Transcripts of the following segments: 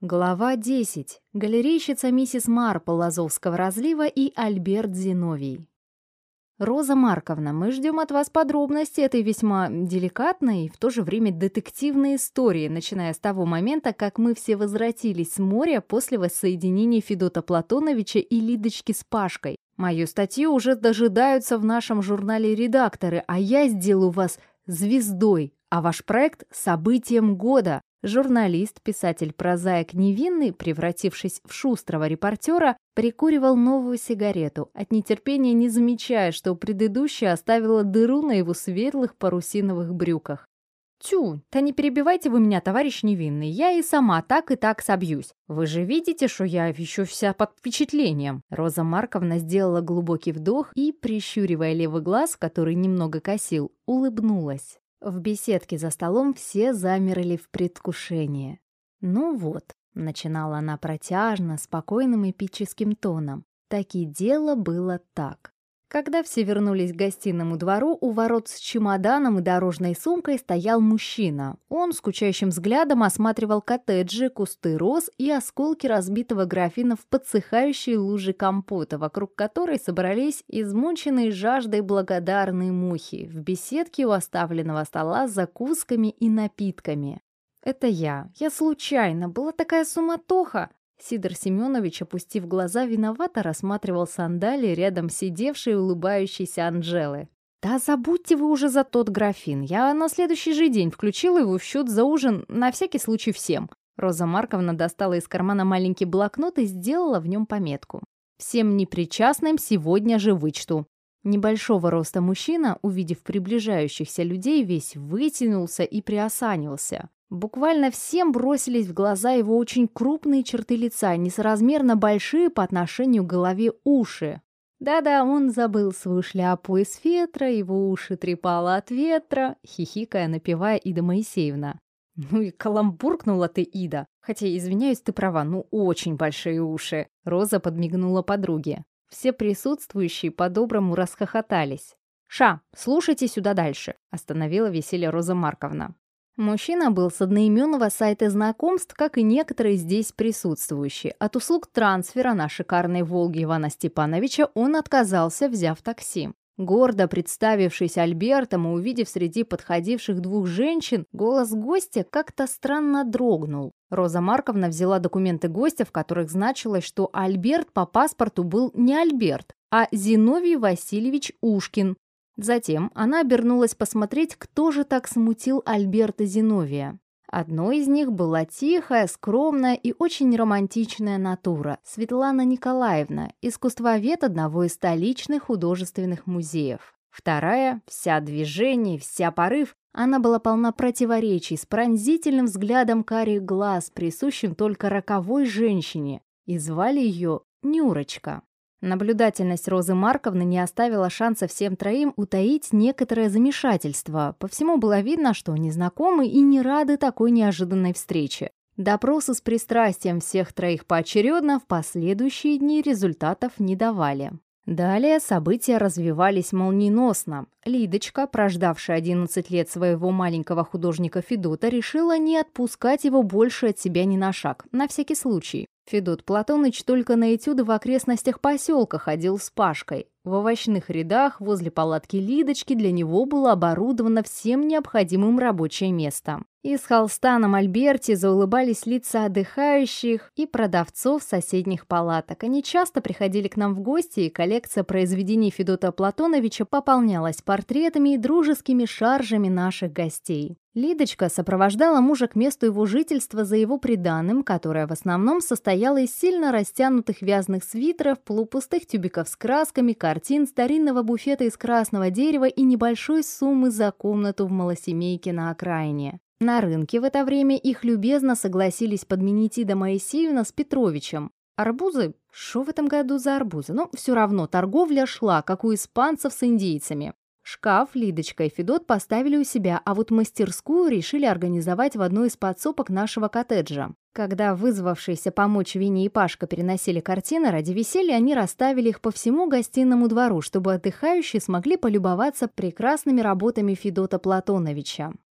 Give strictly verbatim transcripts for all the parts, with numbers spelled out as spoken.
Глава десять. Галерейщица миссис Марпл Азовского разлива и Альберт Зиновий. Роза Марковна, мы ждем от вас подробности этой весьма деликатной и в то же время детективной истории, начиная с того момента, как мы все возвратились с моря после воссоединения Федота Платоновича и Лидочки с Пашкой. Мою статью уже дожидаются в нашем журнале редакторы, а я сделаю вас звездой, а ваш проект – событием года. Журналист, писатель-прозаик Невинный, превратившись в шустрого репортера, прикуривал новую сигарету, от нетерпения не замечая, что предыдущая оставила дыру на его светлых парусиновых брюках. «Тю, да не перебивайте вы меня, товарищ Невинный, я и сама так и так собьюсь. Вы же видите, что я еще вся под впечатлением». Роза Марковна сделала глубокий вдох и, прищуривая левый глаз, который немного косил, улыбнулась. В беседке за столом все замерли в предвкушении. «Ну вот», — начинала она протяжно, спокойным эпическим тоном, — «таки дело было так». Когда все вернулись к гостиному двору, у ворот с чемоданом и дорожной сумкой стоял мужчина. Он скучающим взглядом осматривал коттеджи, кусты роз и осколки разбитого графина в подсыхающей луже компота, вокруг которой собрались измученные жаждой благодарные мухи в беседке у оставленного стола с закусками и напитками. «Это я. Я случайно. Была такая суматоха». Сидор Семенович, опустив глаза, виновато рассматривал сандалии рядом сидевшей и улыбающейся Анжелы. «Да забудьте вы уже за тот графин. Я на следующий же день включила его в счет за ужин на всякий случай всем». Роза Марковна достала из кармана маленький блокнот и сделала в нем пометку. «Всем непричастным сегодня же вычту». Небольшого роста мужчина, увидев приближающихся людей, весь вытянулся и приосанился. Буквально всем бросились в глаза его очень крупные черты лица, несоразмерно большие по отношению к голове уши. Да-да, он забыл свою шляпу из фетра, его уши трепало от ветра, хихикая, напевая Ида Моисеевна. «Ну и каламбуркнула ты, Ида. Хотя, извиняюсь, ты права, ну очень большие уши». Роза подмигнула подруге. Все присутствующие по-доброму расхохотались. «Ша, слушайте сюда дальше», — остановила веселье Роза Марковна. Мужчина был с одноименного сайта знакомств, как и некоторые здесь присутствующие. От услуг трансфера на шикарной «Волге» Ивана Степановича он отказался, взяв такси. Гордо представившись Альбертом и увидев среди подходивших двух женщин, голос гостя как-то странно дрогнул. Роза Марковна взяла документы гостя, в которых значилось, что Альберт по паспорту был не Альберт, а Зиновий Васильевич Ушкин. Затем она обернулась посмотреть, кто же так смутил Альберта Зиновия. Одной из них была тихая, скромная и очень романтичная натура – Светлана Николаевна, искусствовед одного из столичных художественных музеев. Вторая – вся движение, вся порыв, она была полна противоречий, с пронзительным взглядом карих глаз, присущим только роковой женщине, и звали ее Нюрочка. Наблюдательность Розы Марковны не оставила шанса всем троим утаить некоторое замешательство. По всему было видно, что они знакомы и не рады такой неожиданной встрече. Допросы с пристрастием всех троих поочередно в последующие дни результатов не давали. Далее события развивались молниеносно. Лидочка, прождавшая одиннадцать лет своего маленького художника Федота, решила не отпускать его больше от себя ни на шаг, на всякий случай. Федот Платоныч только на этюды в окрестностях поселка ходил с Пашкой. В овощных рядах возле палатки Лидочки для него было оборудовано всем необходимым рабочее место. Из холста на мольберте заулыбались лица отдыхающих и продавцов соседних палаток. Они часто приходили к нам в гости, и коллекция произведений Федота Платоновича пополнялась портретами и дружескими шаржами наших гостей. Лидочка сопровождала мужа к месту его жительства за его приданым, которое в основном состояло из сильно растянутых вязаных свитеров, полупустых тюбиков с красками, картин, старинного буфета из красного дерева и небольшой суммы за комнату в малосемейке на окраине. На рынке в это время их любезно согласились подменить Ида Моисеевна с Петровичем. Арбузы? Что в этом году за арбузы? Но все равно торговля шла, как у испанцев с индейцами. Шкаф Лидочка и Федот поставили у себя, а вот мастерскую решили организовать в одной из подсобок нашего коттеджа. Когда вызвавшиеся помочь Виня и Пашка переносили картины, ради веселья они расставили их по всему гостиному двору, чтобы отдыхающие смогли полюбоваться прекрасными работами Федота Платоновича.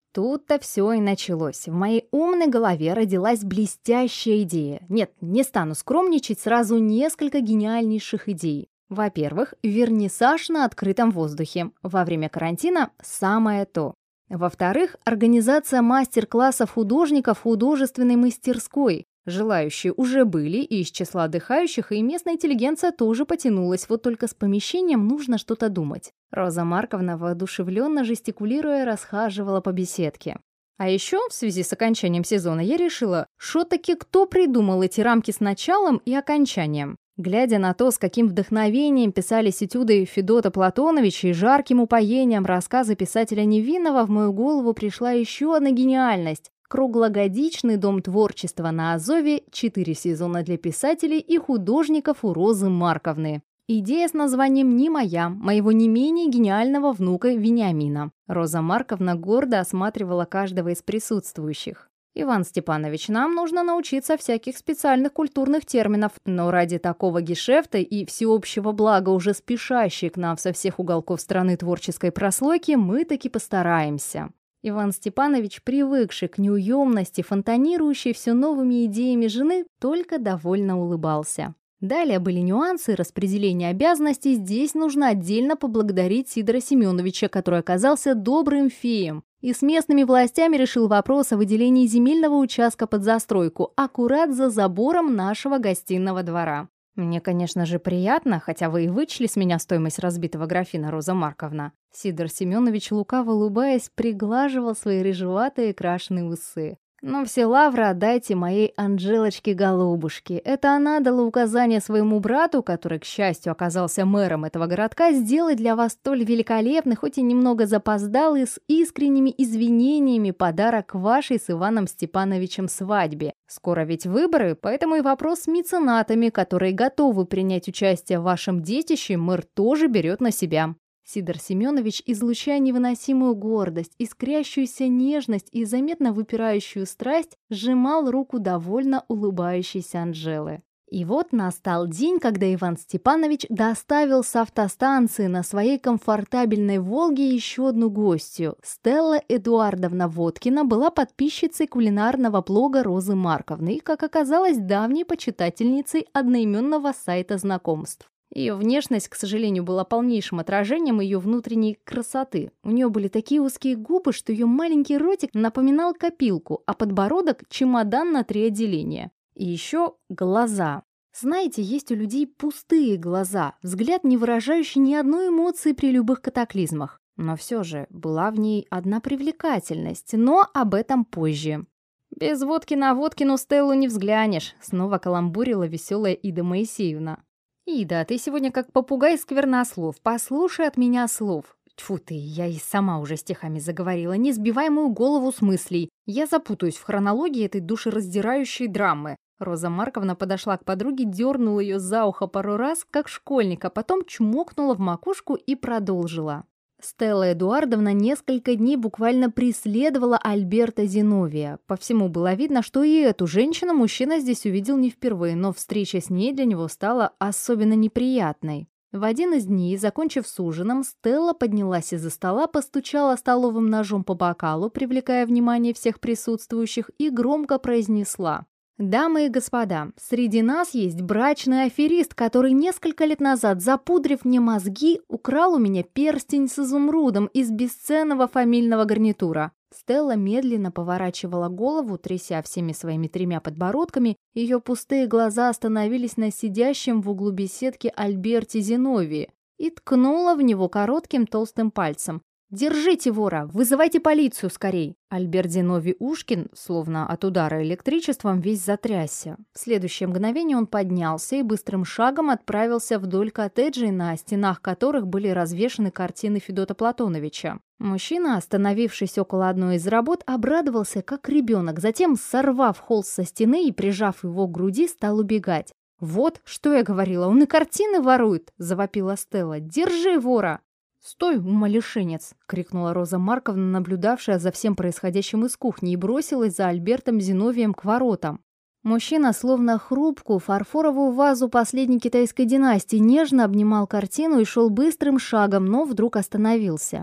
Тут-то все и началось. В моей умной голове родилась блестящая идея. Нет, не стану скромничать, сразу несколько гениальнейших идей. Во-первых, вернисаж на открытом воздухе. Во время карантина самое то. Во-вторых, организация мастер-классов художников в художественной мастерской. Желающие уже были, и из числа отдыхающих, и местная интеллигенция тоже потянулась, вот только с помещением нужно что-то думать. Роза Марковна, воодушевленно жестикулируя, расхаживала по беседке. А еще, в связи с окончанием сезона, я решила, что таки кто придумал эти рамки с началом и окончанием. Глядя на то, с каким вдохновением писались этюды Федота Платоновича и жарким упоением рассказы писателя Невинного, в мою голову пришла еще одна гениальность. Круглогодичный дом творчества на Азове, четыре сезона для писателей и художников у Розы Марковны. Идея с названием не моя, моего не менее гениального внука Вениамина. Роза Марковна гордо осматривала каждого из присутствующих. «Иван Степанович, нам нужно научиться всяких специальных культурных терминов, но ради такого гешефта и всеобщего блага, уже спешащей к нам со всех уголков страны творческой прослойки, мы таки постараемся». Иван Степанович, привыкший к неуемности, фонтанирующей все новыми идеями жены, только довольно улыбался. Далее были нюансы распределения обязанностей. Здесь нужно отдельно поблагодарить Сидора Семеновича, который оказался добрым феем и с местными властями решил вопрос о выделении земельного участка под застройку аккурат за забором нашего гостиного двора. Мне, конечно же, приятно, хотя вы и вычли с меня стоимость разбитого графина, Роза Марковна. Сидор Семенович, лукаво улыбаясь, приглаживал свои рыжеватые крашеные усы. Но все лавры отдайте моей Анжелочке-голубушке. Это она дала указание своему брату, который, к счастью, оказался мэром этого городка, сделать для вас столь великолепный, хоть и немного запоздалый, с искренними извинениями подарок вашей с Иваном Степановичем свадьбе. Скоро ведь выборы, поэтому и вопрос с меценатами, которые готовы принять участие в вашем детище, мэр тоже берет на себя. Сидор Семенович, излучая невыносимую гордость, искрящуюся нежность и заметно выпирающую страсть, сжимал руку довольно улыбающейся Анжелы. И вот настал день, когда Иван Степанович доставил с автостанции на своей комфортабельной «Волге» еще одну гостью. Стелла Эдуардовна Водкина была подписчицей кулинарного блога Розы Марковны и, как оказалось, давней почитательницей одноименного сайта знакомств. Ее внешность, к сожалению, была полнейшим отражением ее внутренней красоты. У нее были такие узкие губы, что ее маленький ротик напоминал копилку, а подбородок – чемодан на три отделения. И еще глаза. Знаете, есть у людей пустые глаза, взгляд, не выражающий ни одной эмоции при любых катаклизмах. Но все же была в ней одна привлекательность, но об этом позже. «Без водки на Водкину Стеллу не взглянешь», – снова каламбурила веселая Ида Моисеевна. «Ида, ты сегодня как попугай сквернослов. Послушай от меня слов». Тьфу ты, я и сама уже стихами заговорила. Не сбивай мою голову с мыслей. Я запутаюсь в хронологии этой душераздирающей драмы. Роза Марковна подошла к подруге, дернула ее за ухо пару раз, как школьника, потом чмокнула в макушку и продолжила. Стелла Эдуардовна несколько дней буквально преследовала Альберта Зиновия. По всему было видно, что и эту женщину мужчина здесь увидел не впервые, но встреча с ней для него стала особенно неприятной. В один из дней, закончив с ужином, Стелла поднялась из-за стола, постучала столовым ножом по бокалу, привлекая внимание всех присутствующих, и громко произнесла: «Дамы и господа, среди нас есть брачный аферист, который несколько лет назад, запудрив мне мозги, украл у меня перстень с изумрудом из бесценного фамильного гарнитура». Стелла медленно поворачивала голову, тряся всеми своими тремя подбородками, ее пустые глаза остановились на сидящем в углу беседки Альберте Зиновии и ткнула в него коротким толстым пальцем. «Держите вора! Вызывайте полицию скорей!» Альберт Зиновий Ушкин, словно от удара электричеством, весь затрясся. В следующее мгновение он поднялся и быстрым шагом отправился вдоль коттеджей, на стенах которых были развешаны картины Федота Платоновича. Мужчина, остановившись около одной из работ, обрадовался как ребенок, затем, сорвав холст со стены и прижав его к груди, стал убегать. «Вот, что я говорила, он и картины ворует!» – завопила Стелла. «Держи вора!» «Стой, умалишенец!» — крикнула Роза Марковна, наблюдавшая за всем происходящим из кухни, и бросилась за Альбертом Зиновием к воротам. Мужчина, словно хрупкую фарфоровую вазу последней китайской династии, нежно обнимал картину и шел быстрым шагом, но вдруг остановился.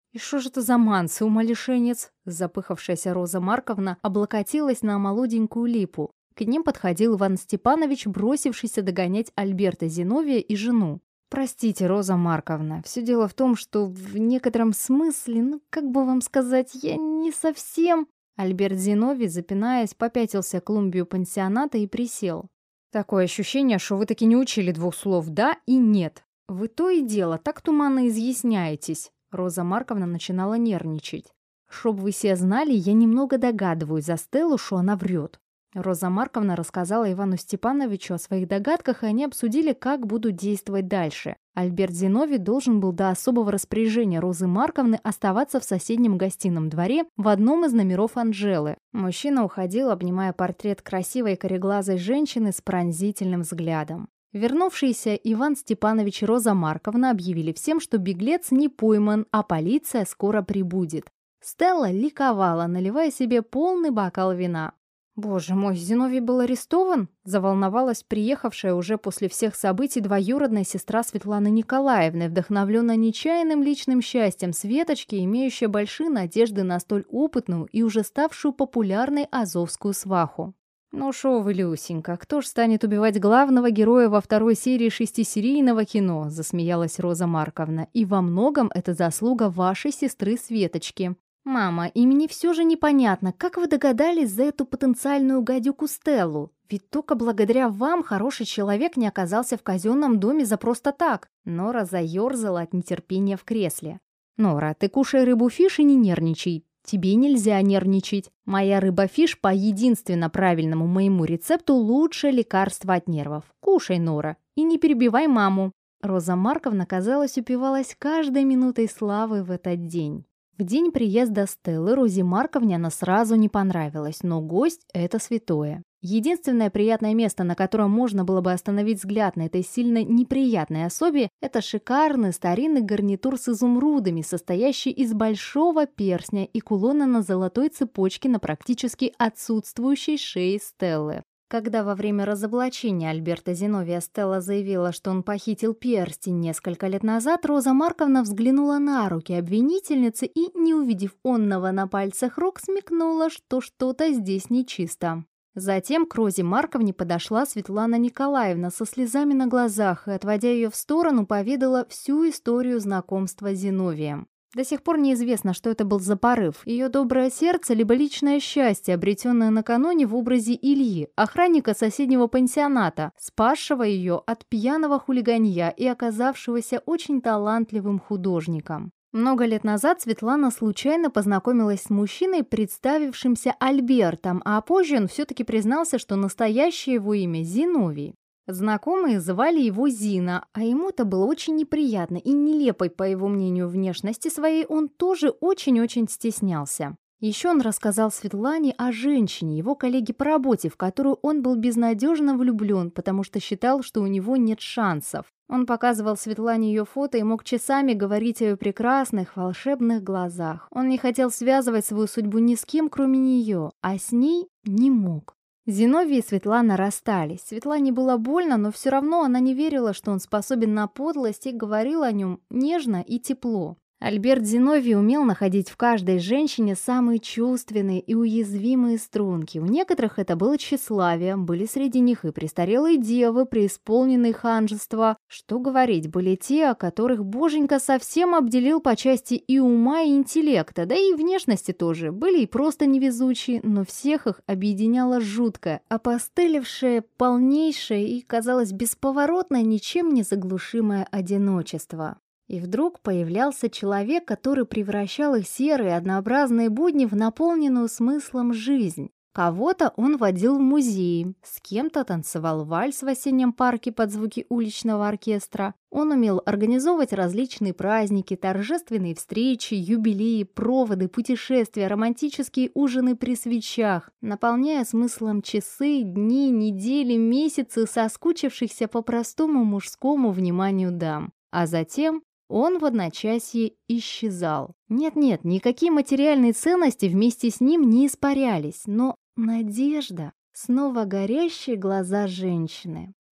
«И что же это за мансы, умалишенец?» Запыхавшаяся Роза Марковна облокотилась на молоденькую липу. К ним подходил Иван Степанович, бросившийся догонять Альберта Зиновия и жену. «Простите, Роза Марковна, все дело в том, что в некотором смысле, ну, как бы вам сказать, я не совсем...» Альберт Зиновий, запинаясь, попятился к клумбию пансионата и присел. «Такое ощущение, что вы таки не учили двух слов «да» и «нет». Вы то и дело так туманно изъясняетесь». Роза Марковна начинала нервничать. «Чтоб вы все знали, я немного догадываюсь за Стеллу, что она врет». Роза Марковна рассказала Ивану Степановичу о своих догадках, и они обсудили, как будут действовать дальше. Альберт Зиновий должен был до особого распоряжения Розы Марковны оставаться в соседнем гостином дворе в одном из номеров Анжелы. Мужчина уходил, обнимая портрет красивой кореглазой женщины с пронзительным взглядом. Вернувшиеся Иван Степанович и Роза Марковна объявили всем, что беглец не пойман, а полиция скоро прибудет. Стелла ликовала, наливая себе полный бокал вина. «Боже мой, Зиновий был арестован?» – заволновалась приехавшая уже после всех событий двоюродная сестра Светланы Николаевны, вдохновленная нечаянным личным счастьем Светочки, имеющая большие надежды на столь опытную и уже ставшую популярной азовскую сваху. «Ну шо вы, Люсенька, кто ж станет убивать главного героя во второй серии шестисерийного кино?» – засмеялась Роза Марковна. «И во многом это заслуга вашей сестры Светочки». «Мама, и мне все же непонятно, как вы догадались за эту потенциальную гадюку Стеллу? Ведь только благодаря вам хороший человек не оказался в казенном доме за просто так». Нора заерзала от нетерпения в кресле. «Нора, ты кушай рыбу-фиш и не нервничай. Тебе нельзя нервничать. Моя рыба-фиш по единственно правильному моему рецепту лучшее лекарство от нервов. Кушай, Нора, и не перебивай маму». Роза Марковна, казалось, упивалась каждой минутой славы в этот день. В день приезда Стеллы Розе Марковне она сразу не понравилась, но гость – это святое. Единственное приятное место, на котором можно было бы остановить взгляд на этой сильно неприятной особе, это шикарный старинный гарнитур с изумрудами, состоящий из большого перстня и кулона на золотой цепочке на практически отсутствующей шее Стеллы. Когда во время разоблачения Альберта Зиновия Стелла заявила, что он похитил перстень несколько лет назад, Роза Марковна взглянула на руки обвинительницы и, не увидев онного на пальцах рук, смекнула, что что-то здесь нечисто. Затем к Розе Марковне подошла Светлана Николаевна со слезами на глазах и, отводя ее в сторону, поведала всю историю знакомства с Зиновием. До сих пор неизвестно, что это был за порыв. Ее доброе сердце, либо личное счастье, обретенное накануне в образе Ильи, охранника соседнего пансионата, спасшего ее от пьяного хулиганья и оказавшегося очень талантливым художником. Много лет назад Светлана случайно познакомилась с мужчиной, представившимся Альбертом, а позже он все-таки признался, что настоящее его имя Зиновий. Знакомые звали его Зина, а ему-то было очень неприятно, и нелепой, по его мнению, внешности своей он тоже очень-очень стеснялся. Еще он рассказал Светлане о женщине, его коллеге по работе, в которую он был безнадежно влюблен, потому что считал, что у него нет шансов. Он показывал Светлане ее фото и мог часами говорить о ее прекрасных, волшебных глазах. Он не хотел связывать свою судьбу ни с кем, кроме нее, а с ней не мог. Зиновий и Светлана расстались. Светлане было больно, но все равно она не верила, что он способен на подлость, и говорила о нем нежно и тепло. Альберт Зиновий умел находить в каждой женщине самые чувственные и уязвимые струнки. У некоторых это было тщеславие, были среди них и престарелые девы, преисполненные ханжества. Что говорить, были те, о которых Боженька совсем обделил по части и ума, и интеллекта, да и внешности тоже. Были и просто невезучие, но всех их объединяло жуткое, опостылевшее, полнейшее и, казалось, бесповоротное, ничем не заглушимое одиночество. И вдруг появлялся человек, который превращал их серые однообразные будни в наполненную смыслом жизнь. Кого-то он водил в музей, с кем-то танцевал вальс в осеннем парке под звуки уличного оркестра. Он умел организовывать различные праздники, торжественные встречи, юбилеи, проводы, путешествия, романтические ужины при свечах, наполняя смыслом часы, дни, недели, месяцы соскучившихся по простому мужскому вниманию дам. А затем он в одночасье исчезал. Нет-нет, никакие материальные ценности вместе с ним не испарялись, но надежда, снова горящие глаза женщины.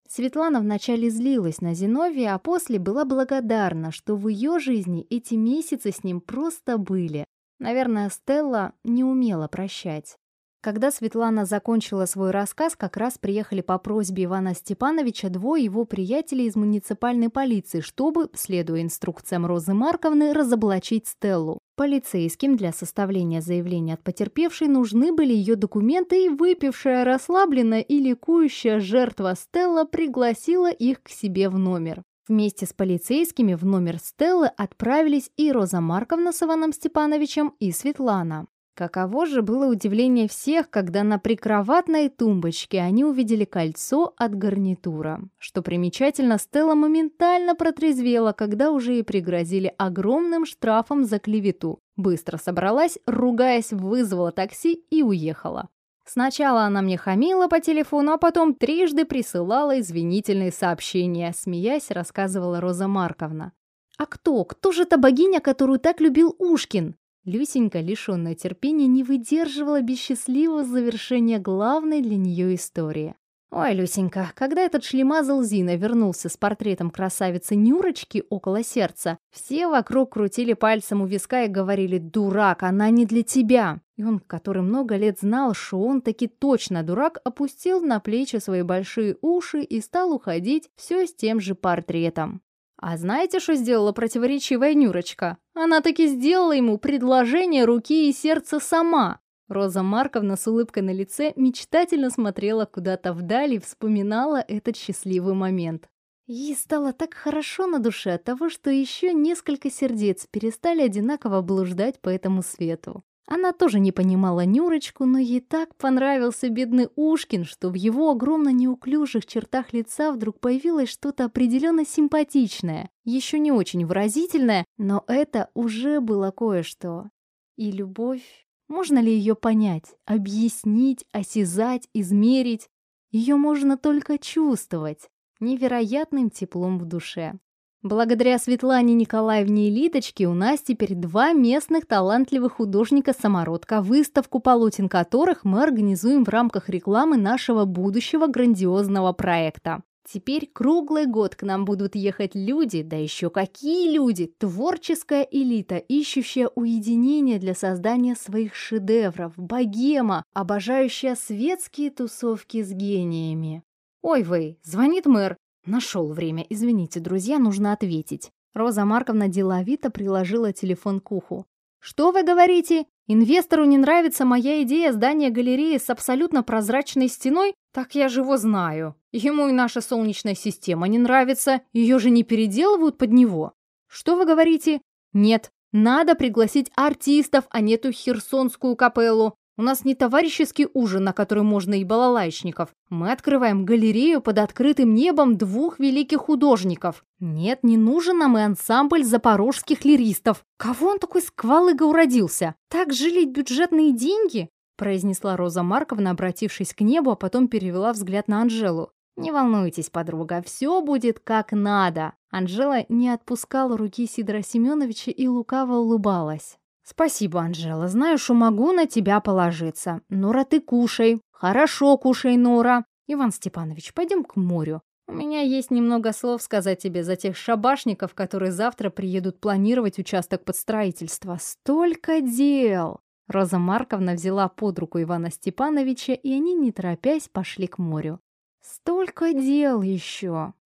Светлана вначале злилась на Зиновия, а после была благодарна, что в ее жизни эти месяцы с ним просто были. Наверное, Стелла не умела прощать. Когда Светлана закончила свой рассказ, как раз приехали по просьбе Ивана Степановича двое его приятелей из муниципальной полиции, чтобы, следуя инструкциям Розы Марковны, разоблачить Стеллу. Полицейским для составления заявления от потерпевшей нужны были ее документы, и выпившая, расслабленная и ликующая жертва Стелла пригласила их к себе в номер. Вместе с полицейскими в номер Стеллы отправились и Роза Марковна с Иваном Степановичем, и Светлана. Каково же было удивление всех, когда на прикроватной тумбочке они увидели кольцо от гарнитура. Что примечательно, Стелла моментально протрезвела, когда уже ей пригрозили огромным штрафом за клевету. Быстро собралась, ругаясь, вызвала такси и уехала. Сначала она мне хамила по телефону, а потом трижды присылала извинительные сообщения, смеясь, рассказывала Роза Марковна. «А кто? Кто же та богиня, которую так любил Ушкин?» Люсенька, лишенная терпения, не выдерживала без счастливого завершения главной для нее истории. «Ой, Люсенька, когда этот шлемазл Зина вернулся с портретом красавицы Нюрочки около сердца, все вокруг крутили пальцем у виска и говорили: «Дурак, она не для тебя!» И он, который много лет знал, что он таки точно дурак, опустил на плечи свои большие уши и стал уходить все с тем же портретом. А знаете, что сделала противоречивая Нюрочка? Она таки сделала ему предложение руки и сердца сама. Роза Марковна с улыбкой на лице мечтательно смотрела куда-то вдаль и вспоминала этот счастливый момент. Ей стало так хорошо на душе от того, что еще несколько сердец перестали одинаково блуждать по этому свету. Она тоже не понимала Нюрочку, но ей так понравился бедный Ушкин, что в его огромно неуклюжих чертах лица вдруг появилось что-то определенно симпатичное, еще не очень выразительное, но это уже было кое-что. И любовь, можно ли ее понять, объяснить, осязать, измерить? Ее можно только чувствовать невероятным теплом в душе. Благодаря Светлане Николаевне и Лидочке у нас теперь два местных талантливых художника-самородка, выставку полотен которых мы организуем в рамках рекламы нашего будущего грандиозного проекта. Теперь круглый год к нам будут ехать люди, да еще какие люди, творческая элита, ищущая уединение для создания своих шедевров, богема, обожающая светские тусовки с гениями. «Ой вы, звонит мэр». Нашел время. Извините, друзья, нужно ответить. Роза Марковна деловито приложила телефон к уху. «Что вы говорите? Инвестору не нравится моя идея здания галереи с абсолютно прозрачной стеной? Так я же его знаю. Ему и наша Солнечная система не нравится. Ее же не переделывают под него. Что вы говорите? Нет, надо пригласить артистов, а не эту херсонскую капеллу. У нас не товарищеский ужин, на который можно и балалайчников. Мы открываем галерею под открытым небом двух великих художников. Нет, не нужен нам и ансамбль запорожских лиристов. Кого он такой сквалыга уродился? Так жалеть бюджетные деньги?» произнесла Роза Марковна, обратившись к небу, а потом перевела взгляд на Анжелу. «Не волнуйтесь, подруга, все будет как надо». Анжела не отпускала руки Сидора Семеновича и лукаво улыбалась. «Спасибо, Анжела, знаю, что могу на тебя положиться. Нора, ты кушай. Хорошо кушай, Нора. Иван Степанович, пойдем к морю. У меня есть немного слов сказать тебе за тех шабашников, которые завтра приедут планировать участок под строительство. Столько дел!» Роза Марковна взяла под руку Ивана Степановича, и они, не торопясь, пошли к морю. «Столько дел еще!»